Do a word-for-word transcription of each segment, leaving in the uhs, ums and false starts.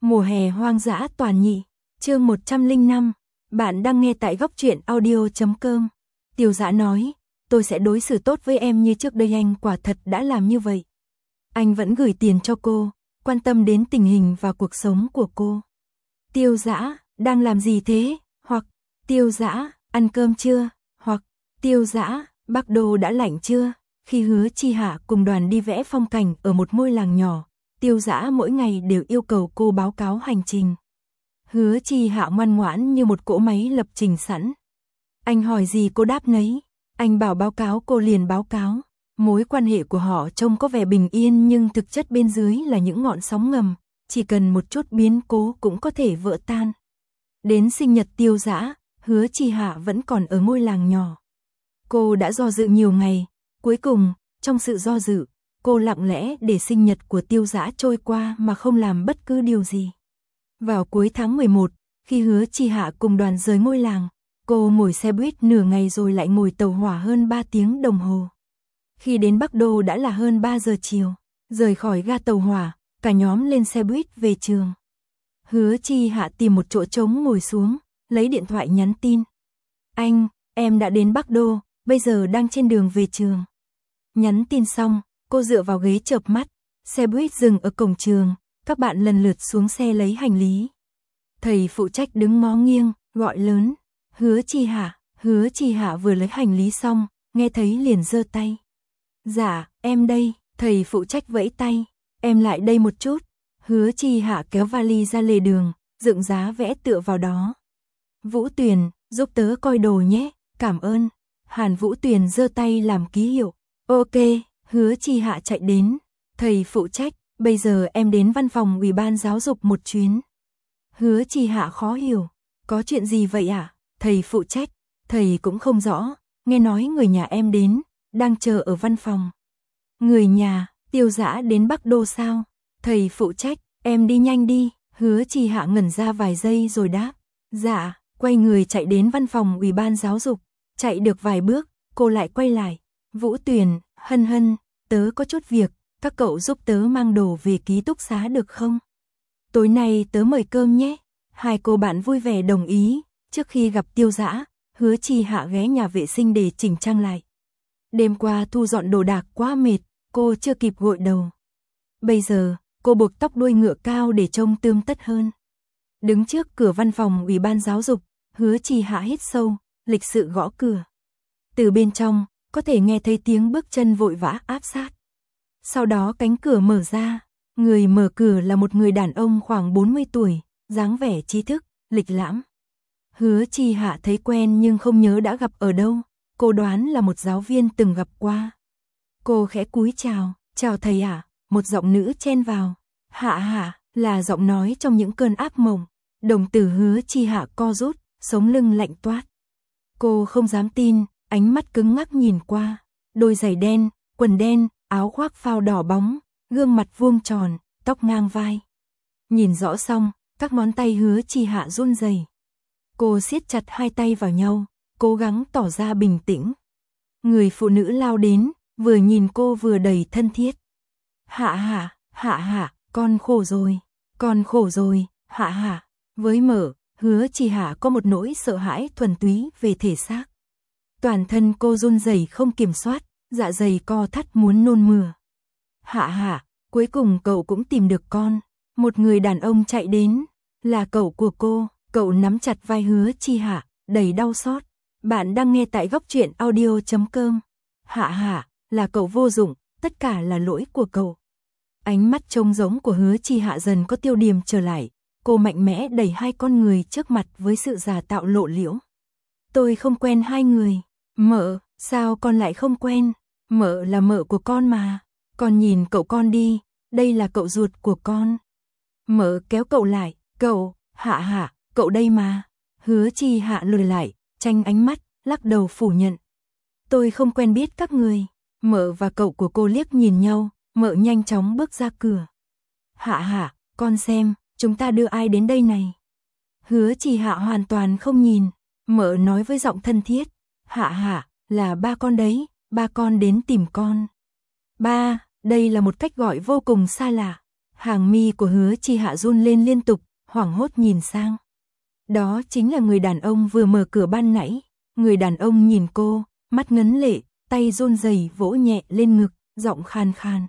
Mùa hè hoang dã toàn nhị, chương một trăm lẻ năm, bạn đang nghe tại góc truyện audio chấm com. Tiêu Dã nói, tôi sẽ đối xử tốt với em như trước đây, anh quả thật đã làm như vậy. Anh vẫn gửi tiền cho cô, quan tâm đến tình hình và cuộc sống của cô. Tiêu Dã, đang làm gì thế? Hoặc, Tiêu Dã, ăn cơm chưa? Hoặc, Tiêu Dã, Bắc Đô đã lạnh chưa? Khi Hứa Chi Hạ cùng đoàn đi vẽ phong cảnh ở một ngôi làng nhỏ, Tiêu Dã mỗi ngày đều yêu cầu cô báo cáo hành trình. Hứa Chi Hạ ngoan ngoãn như một cỗ máy lập trình sẵn. Anh hỏi gì cô đáp nấy, anh bảo báo cáo cô liền báo cáo. Mối quan hệ của họ trông có vẻ bình yên nhưng thực chất bên dưới là những ngọn sóng ngầm, chỉ cần một chút biến cố cũng có thể vỡ tan. Đến sinh nhật Tiêu Dã, Hứa Chi Hạ vẫn còn ở ngôi làng nhỏ. Cô đã do dự nhiều ngày, cuối cùng, trong sự do dự, cô lặng lẽ để sinh nhật của Tiêu Dã trôi qua mà không làm bất cứ điều gì. Vào cuối tháng mười một, khi Hứa Chi Hạ cùng đoàn rời ngôi làng, cô ngồi xe buýt nửa ngày rồi lại ngồi tàu hỏa hơn ba tiếng đồng hồ. Khi đến Bắc Đô đã là hơn ba giờ chiều, rời khỏi ga tàu hỏa, cả nhóm lên xe buýt về trường. Hứa Chi Hạ tìm một chỗ trống ngồi xuống, lấy điện thoại nhắn tin. Anh, em đã đến Bắc Đô, bây giờ đang trên đường về trường. Nhắn tin xong, cô dựa vào ghế chợp mắt, xe buýt dừng ở cổng trường, các bạn lần lượt xuống xe lấy hành lý. Thầy phụ trách đứng ngó nghiêng, gọi lớn, Hứa Chi Hạ, Hứa Chi Hạ vừa lấy hành lý xong, nghe thấy liền giơ tay. Dạ, em đây, thầy phụ trách vẫy tay, em lại đây một chút. Hứa Chi Hạ kéo vali ra lề đường, dựng giá vẽ tựa vào đó. Vũ Tuyền, giúp tớ coi đồ nhé, cảm ơn. Hàn Vũ Tuyền giơ tay làm ký hiệu. Ok, Hứa Chi Hạ chạy đến. Thầy phụ trách, bây giờ em đến văn phòng ủy ban giáo dục một chuyến. Hứa Chi Hạ khó hiểu. Có chuyện gì vậy ạ? À? Thầy phụ trách, thầy cũng không rõ, nghe nói người nhà em đến, đang chờ ở văn phòng. Người nhà, Tiêu Dã đến Bắc Đô sao? Thầy phụ trách, em đi nhanh đi. Hứa Chi Hạ ngẩn ra vài giây rồi đáp. Dạ, quay người chạy đến văn phòng ủy ban giáo dục. Chạy được vài bước, cô lại quay lại. Vũ Tuyền, Hân Hân, tớ có chút việc, các cậu giúp tớ mang đồ về ký túc xá được không? Tối nay tớ mời cơm nhé. Hai cô bạn vui vẻ đồng ý. Trước khi gặp Tiêu Dã, Hứa Chi Hạ ghé nhà vệ sinh để chỉnh trang lại. Đêm qua thu dọn đồ đạc quá mệt, cô chưa kịp gội đầu. Bây giờ, cô buộc tóc đuôi ngựa cao để trông tươm tất hơn. Đứng trước cửa văn phòng ủy ban giáo dục, Hứa Chi Hạ hít sâu, lịch sự gõ cửa. Từ bên trong, có thể nghe thấy tiếng bước chân vội vã áp sát. Sau đó cánh cửa mở ra, người mở cửa là một người đàn ông khoảng bốn mươi tuổi, dáng vẻ trí thức, lịch lãm. Hứa Chi Hạ thấy quen nhưng không nhớ đã gặp ở đâu, cô đoán là một giáo viên từng gặp qua. Cô khẽ cúi chào, chào thầy ạ, à? Một giọng nữ chen vào. Hạ Hạ, là giọng nói trong những cơn ác mộng. Đồng tử Hứa Chi Hạ co rút, sống lưng lạnh toát. Cô không dám tin, ánh mắt cứng ngắc nhìn qua. Đôi giày đen, quần đen, áo khoác phao đỏ bóng, gương mặt vuông tròn, tóc ngang vai. Nhìn rõ xong, các ngón tay Hứa Chi Hạ run rẩy. Cô siết chặt hai tay vào nhau, cố gắng tỏ ra bình tĩnh. Người phụ nữ lao đến, vừa nhìn cô vừa đầy thân thiết. Hạ Hạ, Hạ Hạ, con khổ rồi, con khổ rồi, Hạ Hạ. Với Mở, Hứa Chi Hạ có một nỗi sợ hãi thuần túy về thể xác. Toàn thân cô run rẩy không kiểm soát, dạ dày co thắt muốn nôn mửa. Hạ Hạ, cuối cùng cậu cũng tìm được con. Một người đàn ông chạy đến, là cậu của cô. Cậu nắm chặt vai Hứa Chi Hạ, đầy đau xót. Bạn đang nghe tại góc truyện audio chấm com. Hạ Hạ, là cậu vô dụng, tất cả là lỗi của cậu. Ánh mắt trông giống của Hứa Chi Hạ dần có tiêu điểm trở lại. Cô mạnh mẽ đẩy hai con người trước mặt với sự giả tạo lộ liễu. Tôi không quen hai người. Mợ, sao con lại không quen? Mợ là mợ của con mà. Con nhìn cậu con đi, đây là cậu ruột của con. Mợ kéo cậu lại, cậu, Hạ Hạ, cậu đây mà. Hứa Chi Hạ lùi lại, tranh ánh mắt, lắc đầu phủ nhận. Tôi không quen biết các người. Mợ và cậu của cô liếc nhìn nhau, mợ nhanh chóng bước ra cửa. Hạ Hạ, con xem, chúng ta đưa ai đến đây này? Hứa Chi Hạ hoàn toàn không nhìn, mợ nói với giọng thân thiết. Hạ Hạ, là ba con đấy, ba con đến tìm con. Ba, đây là một cách gọi vô cùng xa lạ. Hàng mi của Hứa Chi Hạ run lên liên tục, hoảng hốt nhìn sang. Đó chính là người đàn ông vừa mở cửa ban nãy. Người đàn ông nhìn cô, mắt ngấn lệ, tay run rẩy vỗ nhẹ lên ngực, giọng khan khan.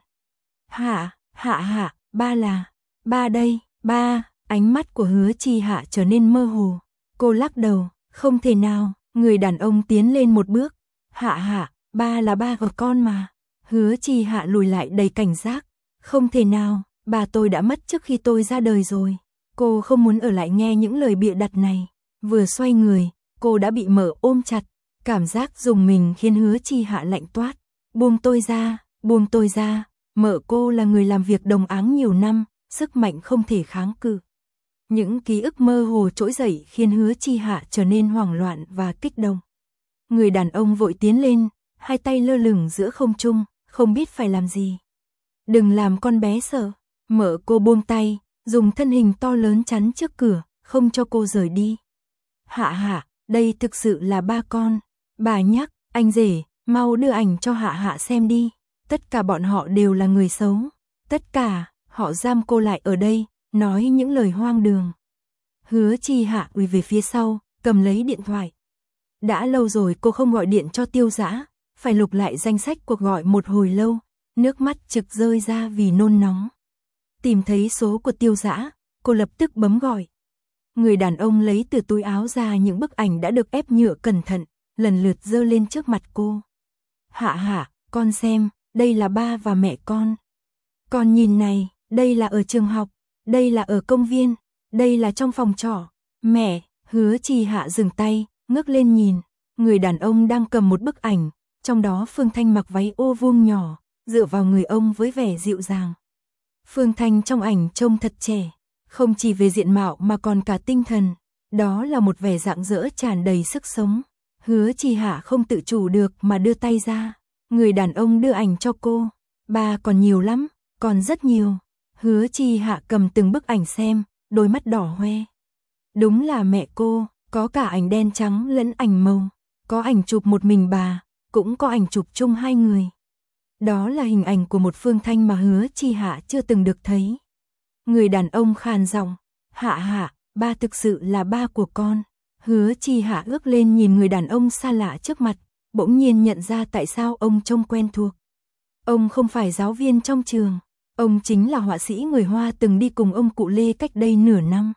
Hạ, Hạ Hạ, ba là, ba đây, ba. Ánh mắt của Hứa Chi Hạ trở nên mơ hồ. Cô lắc đầu, không thể nào. Người đàn ông tiến lên một bước. Hạ Hạ, ba là ba của con mà. Hứa Chi Hạ lùi lại đầy cảnh giác. Không thể nào, bà tôi đã mất trước khi tôi ra đời rồi. Cô không muốn ở lại nghe những lời bịa đặt này. Vừa xoay người, cô đã bị Mở ôm chặt. Cảm giác rùng mình khiến Hứa Chi Hạ lạnh toát. Buông tôi ra, buông tôi ra. Mở cô là người làm việc đồng áng nhiều năm, sức mạnh không thể kháng cự. Những ký ức mơ hồ trỗi dậy khiến Hứa Chi Hạ trở nên hoảng loạn và kích động. Người đàn ông vội tiến lên, hai tay lơ lửng giữa không trung, không biết phải làm gì. Đừng làm con bé sợ. Mở cô buông tay, dùng thân hình to lớn chắn trước cửa, không cho cô rời đi. Hạ Hạ, đây thực sự là ba con. Bà nhắc, anh rể, mau đưa ảnh cho Hạ Hạ xem đi. Tất cả bọn họ đều là người xấu. Tất cả, họ giam cô lại ở đây, nói những lời hoang đường. Hứa Chi Hạ lùi về phía sau, cầm lấy điện thoại. Đã lâu rồi cô không gọi điện cho Tiêu Dã, phải lục lại danh sách cuộc gọi một hồi lâu, nước mắt trực rơi ra vì nôn nóng. Tìm thấy số của Tiêu Dã, cô lập tức bấm gọi. Người đàn ông lấy từ túi áo ra những bức ảnh đã được ép nhựa cẩn thận, lần lượt giơ lên trước mặt cô. Hạ Hạ, con xem, đây là ba và mẹ con. Con nhìn này, đây là ở trường học, đây là ở công viên, đây là trong phòng trọ. Mẹ, Hứa Chi Hạ dừng tay, ngước lên nhìn. Người đàn ông đang cầm một bức ảnh, trong đó Phương Thanh mặc váy ô vuông nhỏ, dựa vào người ông với vẻ dịu dàng. Phương Thanh trong ảnh trông thật trẻ, không chỉ về diện mạo mà còn cả tinh thần. Đó là một vẻ rạng rỡ tràn đầy sức sống. Hứa Chi Hạ không tự chủ được mà đưa tay ra. Người đàn ông đưa ảnh cho cô. Ba còn nhiều lắm, còn rất nhiều. Hứa Chi Hạ cầm từng bức ảnh xem, đôi mắt đỏ hoe. Đúng là mẹ cô, có cả ảnh đen trắng lẫn ảnh màu. Có ảnh chụp một mình bà, cũng có ảnh chụp chung hai người. Đó là hình ảnh của một Phương Thanh mà Hứa Chi Hạ chưa từng được thấy. Người đàn ông khàn giọng, Hạ Hạ, ba thực sự là ba của con. Hứa Chi Hạ ước lên nhìn người đàn ông xa lạ trước mặt, bỗng nhiên nhận ra tại sao ông trông quen thuộc. Ông không phải giáo viên trong trường, ông chính là họa sĩ người Hoa từng đi cùng ông cụ Lê cách đây nửa năm.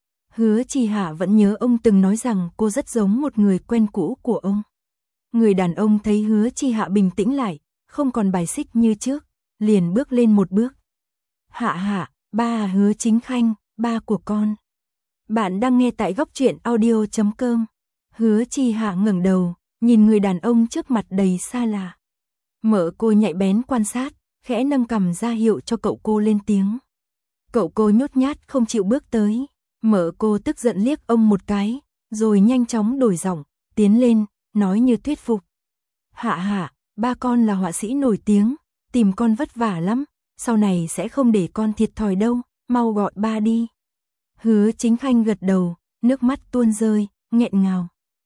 Hứa Chi Hạ vẫn nhớ ông từng nói rằng cô rất giống một người quen cũ của ông. Người đàn ông thấy Hứa Chi Hạ bình tĩnh lại, không còn bài xích như trước, liền bước lên một bước. Hạ Hạ, ba Hứa Chính Khanh, ba của con. Bạn đang nghe tại góc truyện audio chấm com. Hứa Chi Hạ ngẩng đầu, nhìn người đàn ông trước mặt đầy xa lạ. Mở cô nhạy bén quan sát, khẽ nâng cằm ra hiệu cho cậu cô lên tiếng. Cậu cô nhút nhát không chịu bước tới. Mở cô tức giận liếc ông một cái, rồi nhanh chóng đổi giọng, tiến lên, nói như thuyết phục. Hạ Hạ, ba con là họa sĩ nổi tiếng, tìm con vất vả lắm, sau này sẽ không để con thiệt thòi đâu, mau gọi ba đi. Hứa Chính Khanh gật đầu, nước mắt tuôn rơi, nghẹn ngào.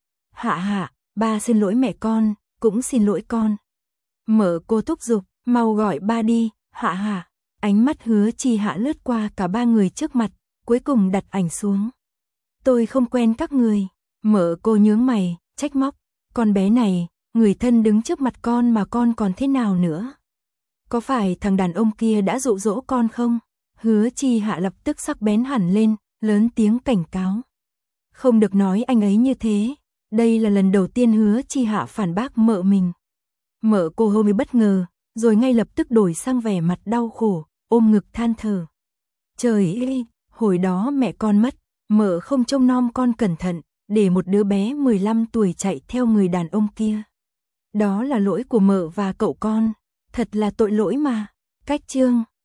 Hạ Hạ, ba xin lỗi mẹ con, cũng xin lỗi con. Mở cô thúc giục, mau gọi ba đi, Hạ Hạ. Ánh mắt Hứa Chi Hạ lướt qua cả ba người trước mặt, cuối cùng đặt ảnh xuống. Tôi không quen các người. Mở cô nhướng mày, trách móc. Con bé này, người thân đứng trước mặt con mà con còn thế nào nữa? Có phải thằng đàn ông kia đã dụ dỗ con không? Hứa Chi Hạ lập tức sắc bén hẳn lên, lớn tiếng cảnh cáo. Không được nói anh ấy như thế. Đây là lần đầu tiên Hứa Chi Hạ phản bác mợ mình. Mợ cô hơi bất ngờ, rồi ngay lập tức đổi sang vẻ mặt đau khổ, ôm ngực than thở. Trời ơi, hồi đó mẹ con mất, mợ không trông nom con cẩn thận, để một đứa bé mười lăm tuổi chạy theo người đàn ông kia. Đó là lỗi của mợ và cậu con, thật là tội lỗi mà. Cách chương